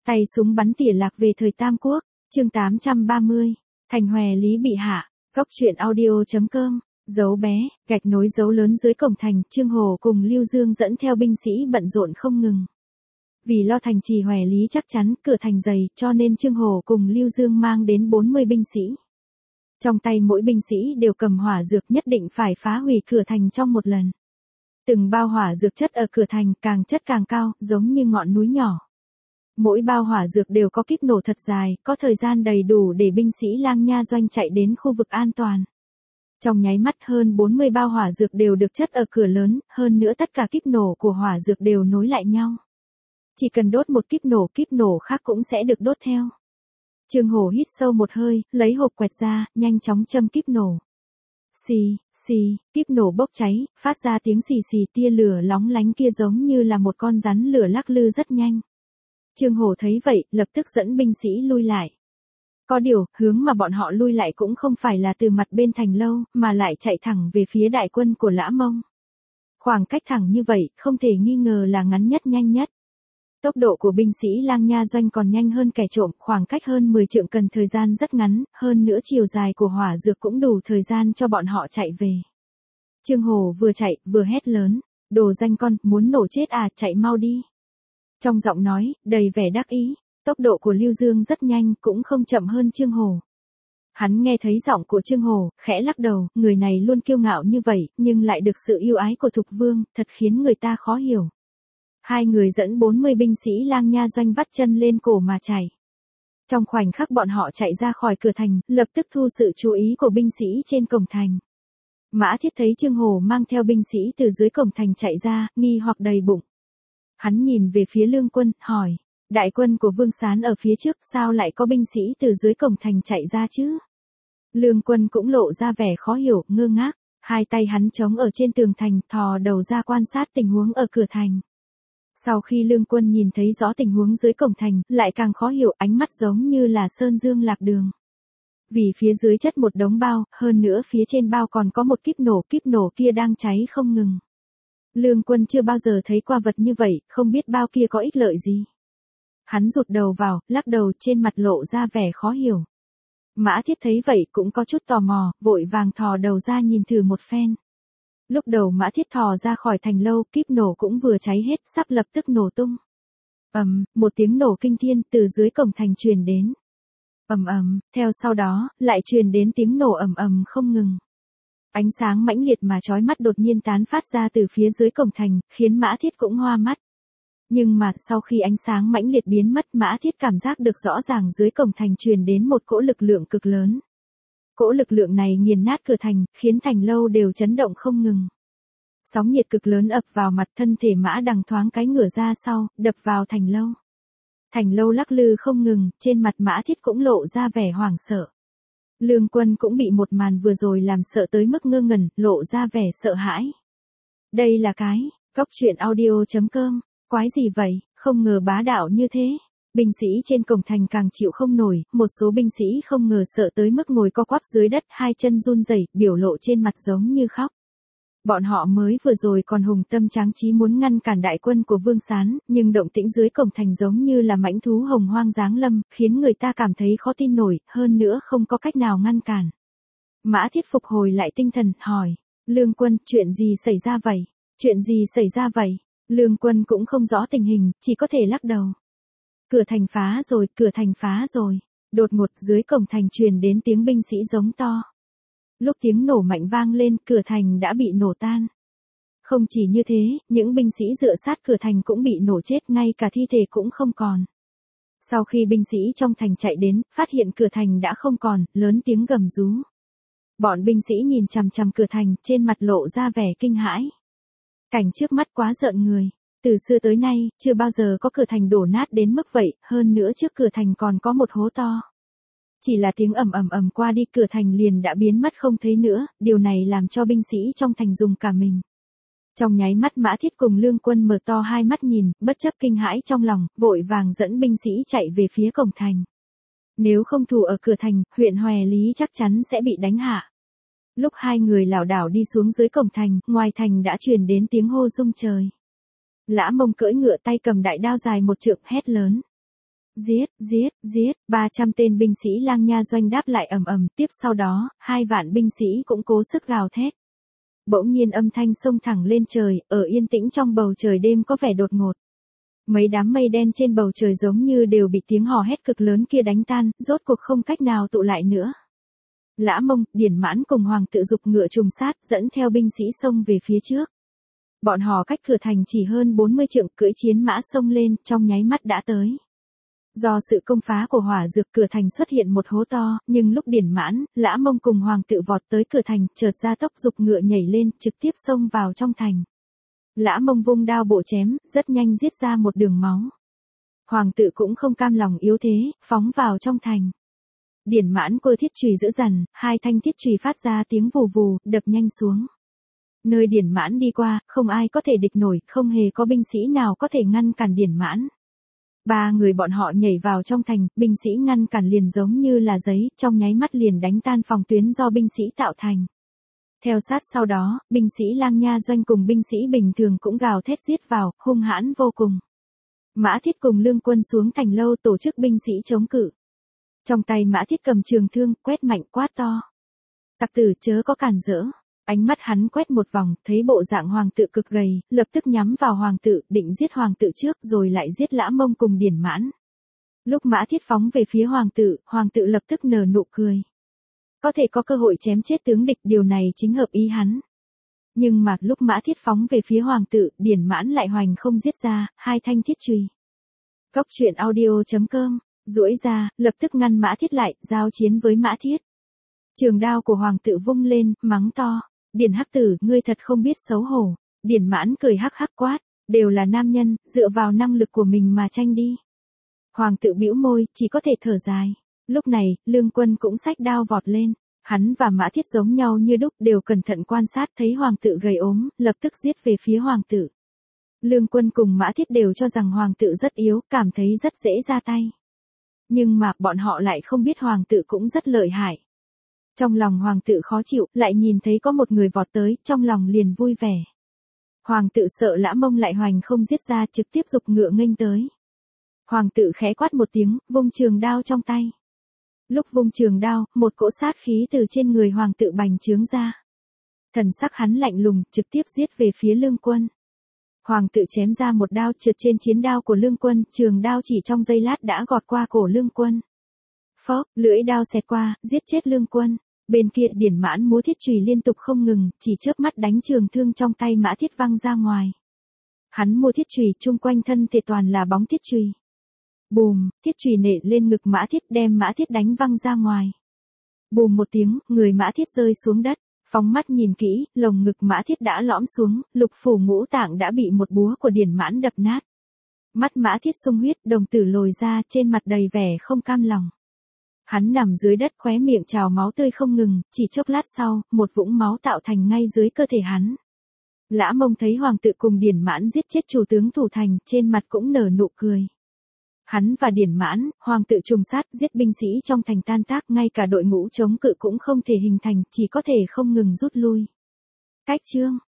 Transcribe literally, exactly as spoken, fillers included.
Tay súng bắn tỉa lạc về thời Tam Quốc, chương tám trăm ba mươi, Thành Hòe Lý bị hạ, góc truyện audio chấm com, dấu bé, gạch nối dấu lớn dưới cổng thành, Chương Hổ cùng Lưu Dương dẫn theo binh sĩ bận rộn không ngừng. Vì lo thành trì Hòe Lý chắc chắn, cửa thành dày, cho nên Chương Hổ cùng Lưu Dương mang đến bốn mươi binh sĩ. Trong tay mỗi binh sĩ đều cầm hỏa dược, nhất định phải phá hủy cửa thành trong một lần. Từng bao hỏa dược chất ở cửa thành, càng chất càng cao, giống như ngọn núi nhỏ. Mỗi bao hỏa dược đều có kíp nổ thật dài, có thời gian đầy đủ để binh sĩ Lang Nha doanh chạy đến khu vực an toàn. Trong nháy mắt hơn bốn mươi bao hỏa dược đều được chất ở cửa lớn, hơn nữa tất cả kíp nổ của hỏa dược đều nối lại nhau. Chỉ cần đốt một kíp nổ, kíp nổ khác cũng sẽ được đốt theo. Chương Hổ hít sâu một hơi, lấy hộp quẹt ra, nhanh chóng châm kíp nổ. Xì, xì, kíp nổ bốc cháy, phát ra tiếng xì xì, tia lửa lóng lánh kia giống như là một con rắn lửa lắc lư rất nhanh. Chương Hổ thấy vậy, lập tức dẫn binh sĩ lui lại. Có điều, hướng mà bọn họ lui lại cũng không phải là từ mặt bên thành lâu, mà lại chạy thẳng về phía đại quân của Lã Mông. Khoảng cách thẳng như vậy, không thể nghi ngờ là ngắn nhất nhanh nhất. Tốc độ của binh sĩ Lang Nha doanh còn nhanh hơn kẻ trộm, khoảng cách hơn mười trượng cần thời gian rất ngắn, hơn nữa chiều dài của hỏa dược cũng đủ thời gian cho bọn họ chạy về. Chương Hổ vừa chạy, vừa hét lớn, đồ danh con, muốn nổ chết à, chạy mau đi. Trong giọng nói, đầy vẻ đắc ý, tốc độ của Lưu Dương rất nhanh, cũng không chậm hơn Chương Hổ. Hắn nghe thấy giọng của Chương Hổ, khẽ lắc đầu, người này luôn kiêu ngạo như vậy, nhưng lại được sự yêu ái của Thục Vương, thật khiến người ta khó hiểu. Hai người dẫn bốn mươi binh sĩ Lang Nha doanh vắt chân lên cổ mà chạy. Trong khoảnh khắc bọn họ chạy ra khỏi cửa thành, lập tức thu sự chú ý của binh sĩ trên cổng thành. Mã Thiết thấy Chương Hổ mang theo binh sĩ từ dưới cổng thành chạy ra, nghi hoặc đầy bụng. Hắn nhìn về phía Lương Quân, hỏi, đại quân của Vương Sán ở phía trước, sao lại có binh sĩ từ dưới cổng thành chạy ra chứ? Lương Quân cũng lộ ra vẻ khó hiểu, ngơ ngác, hai tay hắn chống ở trên tường thành, thò đầu ra quan sát tình huống ở cửa thành. Sau khi Lương Quân nhìn thấy rõ tình huống dưới cổng thành, lại càng khó hiểu, ánh mắt giống như là sơn dương lạc đường. Vì phía dưới chất một đống bao, hơn nữa phía trên bao còn có một kíp nổ, kíp nổ kia đang cháy không ngừng. Lương Quân chưa bao giờ thấy qua vật như vậy, không biết bao kia có ích lợi gì. Hắn rụt đầu vào, lắc đầu, trên mặt lộ ra vẻ khó hiểu. Mã Thiết thấy vậy cũng có chút tò mò, vội vàng thò đầu ra nhìn thử một phen. Lúc đầu Mã Thiết thò ra khỏi thành lâu, kíp nổ cũng vừa cháy hết, sắp lập tức nổ tung. Ầm, một tiếng nổ kinh thiên từ dưới cổng thành truyền đến. Ầm ầm, theo sau đó, lại truyền đến tiếng nổ ầm ầm không ngừng. Ánh sáng mãnh liệt mà chói mắt đột nhiên tán phát ra từ phía dưới cổng thành, khiến Mã Thiết cũng hoa mắt. Nhưng mà, sau khi ánh sáng mãnh liệt biến mất, Mã Thiết cảm giác được rõ ràng dưới cổng thành truyền đến một cỗ lực lượng cực lớn. Cỗ lực lượng này nghiền nát cửa thành, khiến thành lâu đều chấn động không ngừng. Sóng nhiệt cực lớn ập vào mặt, thân thể Mã Đằng thoáng cái ngửa ra sau, đập vào thành lâu. Thành lâu lắc lư không ngừng, trên mặt Mã Thiết cũng lộ ra vẻ hoảng sợ. Lương Quân cũng bị một màn vừa rồi làm sợ tới mức ngơ ngẩn, lộ ra vẻ sợ hãi. Đây là cái, góc truyện audio chấm com, quái gì vậy, không ngờ bá đạo như thế. Binh sĩ trên cổng thành càng chịu không nổi, một số binh sĩ không ngờ sợ tới mức ngồi co quắp dưới đất, hai chân run rẩy, biểu lộ trên mặt giống như khóc. Bọn họ mới vừa rồi còn hùng tâm tráng trí muốn ngăn cản đại quân của Vương Sán, nhưng động tĩnh dưới cổng thành giống như là mãnh thú hồng hoang giáng lâm, khiến người ta cảm thấy khó tin nổi, hơn nữa không có cách nào ngăn cản. Mã Thiết phục hồi lại tinh thần, hỏi, Lương Quân, chuyện gì xảy ra vậy? Chuyện gì xảy ra vậy? Lương Quân cũng không rõ tình hình, chỉ có thể lắc đầu. Cửa thành phá rồi, cửa thành phá rồi. Đột ngột dưới cổng thành truyền đến tiếng binh sĩ giống to. Lúc tiếng nổ mạnh vang lên, cửa thành đã bị nổ tan. Không chỉ như thế, những binh sĩ dựa sát cửa thành cũng bị nổ chết, ngay cả thi thể cũng không còn. Sau khi binh sĩ trong thành chạy đến, phát hiện cửa thành đã không còn, lớn tiếng gầm rú. Bọn binh sĩ nhìn chằm chằm cửa thành, trên mặt lộ ra vẻ kinh hãi. Cảnh trước mắt quá rợn người. Từ xưa tới nay, chưa bao giờ có cửa thành đổ nát đến mức vậy, hơn nữa trước cửa thành còn có một hố to. Chỉ là tiếng ầm ầm ầm qua đi, cửa thành liền đã biến mất không thấy nữa, điều này làm cho binh sĩ trong thành rùng cả mình. Trong nháy mắt Mã Thiết cùng Lương Quân mở to hai mắt nhìn, bất chấp kinh hãi trong lòng, vội vàng dẫn binh sĩ chạy về phía cổng thành. Nếu không thủ ở cửa thành, huyện Hòe Lý chắc chắn sẽ bị đánh hạ. Lúc hai người lảo đảo đi xuống dưới cổng thành, ngoài thành đã truyền đến tiếng hô rung trời. Lã Mông cưỡi ngựa, tay cầm đại đao dài một trượng, hét lớn. giết, giết, giết, ba trăm tên binh sĩ Lang Nha doanh đáp lại ầm ầm, tiếp sau đó, hai vạn binh sĩ cũng cố sức gào thét. Bỗng nhiên âm thanh xông thẳng lên trời, ở yên tĩnh trong bầu trời đêm có vẻ đột ngột. Mấy đám mây đen trên bầu trời giống như đều bị tiếng hò hét cực lớn kia đánh tan, rốt cuộc không cách nào tụ lại nữa. Lã Mông, Điển Mãn cùng Hoàng tự giục ngựa trùng sát, dẫn theo binh sĩ xông về phía trước. Bọn họ cách cửa thành chỉ hơn bốn mươi trượng, cưỡi chiến mã xông lên, trong nháy mắt đã tới. Do sự công phá của hỏa dược, cửa thành xuất hiện một hố to, nhưng lúc Điển Mãn, Lã Mông cùng Hoàng tự vọt tới cửa thành, chợt ra tốc giục ngựa nhảy lên, trực tiếp xông vào trong thành. Lã Mông vung đao bổ chém, rất nhanh giết ra một đường máu. Hoàng tự cũng không cam lòng yếu thế, phóng vào trong thành. Điển Mãn cơ thiết chùy giữ dằn, hai thanh thiết chùy phát ra tiếng vù vù, đập nhanh xuống. Nơi Điển Mãn đi qua, không ai có thể địch nổi, không hề có binh sĩ nào có thể ngăn cản Điển Mãn. Ba người bọn họ nhảy vào trong thành, binh sĩ ngăn cản liền giống như là giấy, trong nháy mắt liền đánh tan phòng tuyến do binh sĩ tạo thành. Theo sát sau đó, binh sĩ Lang Nha doanh cùng binh sĩ bình thường cũng gào thét giết vào, hung hãn vô cùng. Mã Thiết cùng Lương Quân xuống thành lâu tổ chức binh sĩ chống cự. Trong tay Mã Thiết cầm trường thương, quét mạnh quát to. Tặc tử chớ có cản rỡ. Ánh mắt hắn quét một vòng, thấy bộ dạng Hoàng tự cực gầy, lập tức nhắm vào Hoàng tự, định giết Hoàng tự trước rồi lại giết Lã Mông cùng Điển Mãn. Lúc Mã Thiết phóng về phía Hoàng tự, Hoàng tự lập tức nở nụ cười. Có thể có cơ hội chém chết tướng địch, điều này chính hợp ý hắn. Nhưng mà lúc Mã Thiết phóng về phía Hoàng tự, Điển Mãn lại hoành không giết ra, hai thanh thiết chùy. Cốc truyện audio chấm com, duỗi ra, lập tức ngăn Mã Thiết lại, giao chiến với Mã Thiết. Trường đao của Hoàng tự vung lên, mắng to. Điển hắc tử, ngươi thật không biết xấu hổ. Điển Mãn cười hắc hắc quát, đều là nam nhân, dựa vào năng lực của mình mà tranh đi. Hoàng tự bĩu môi, chỉ có thể thở dài. Lúc này, Lương Quân cũng xách đao vọt lên. Hắn và Mã Thiết giống nhau như đúc, đều cẩn thận quan sát, thấy Hoàng tự gầy ốm, lập tức giết về phía Hoàng tự. Lương Quân cùng Mã Thiết đều cho rằng Hoàng tự rất yếu, cảm thấy rất dễ ra tay. Nhưng mà, bọn họ lại không biết Hoàng tự cũng rất lợi hại. Trong lòng Hoàng tự khó chịu, lại nhìn thấy có một người vọt tới, trong lòng liền vui vẻ. Hoàng tự sợ Lã Mông lại hoành không giết ra, trực tiếp giục ngựa nghênh tới. Hoàng tự khẽ quát một tiếng, vung trường đao trong tay. Lúc vung trường đao, một cỗ sát khí từ trên người Hoàng tự bành trướng ra. Thần sắc hắn lạnh lùng, trực tiếp giết về phía Lương Quân. Hoàng tự chém ra một đao trượt trên chiến đao của Lương Quân, trường đao chỉ trong giây lát đã gọt qua cổ Lương Quân. Phốc, lưỡi đao xẹt qua, giết chết Lương Quân. Bên kia Điển Mãn múa thiết chùy liên tục không ngừng, chỉ chớp mắt đánh trường thương trong tay Mã Thiết văng ra ngoài. Hắn múa thiết chùy, chung quanh thân thể toàn là bóng thiết chùy. Bùm, thiết chùy nện lên ngực Mã Thiết, đem Mã Thiết đánh văng ra ngoài. Bùm một tiếng, người Mã Thiết rơi xuống đất. Phóng mắt nhìn kỹ, lồng ngực Mã Thiết đã lõm xuống, lục phủ ngũ tạng đã bị một búa của Điển Mãn đập nát. Mắt Mã Thiết sung huyết, đồng tử lồi ra, trên mặt đầy vẻ không cam lòng. Hắn nằm dưới đất, khóe miệng trào máu tươi không ngừng, chỉ chốc lát sau, một vũng máu tạo thành ngay dưới cơ thể hắn. Lã Mông thấy Hoàng tự cùng Điển Mãn giết chết chủ tướng thủ thành, trên mặt cũng nở nụ cười. Hắn và Điển Mãn, Hoàng tự trùng sát, giết binh sĩ trong thành tan tác, ngay cả đội ngũ chống cự cũng không thể hình thành, chỉ có thể không ngừng rút lui. Cách chương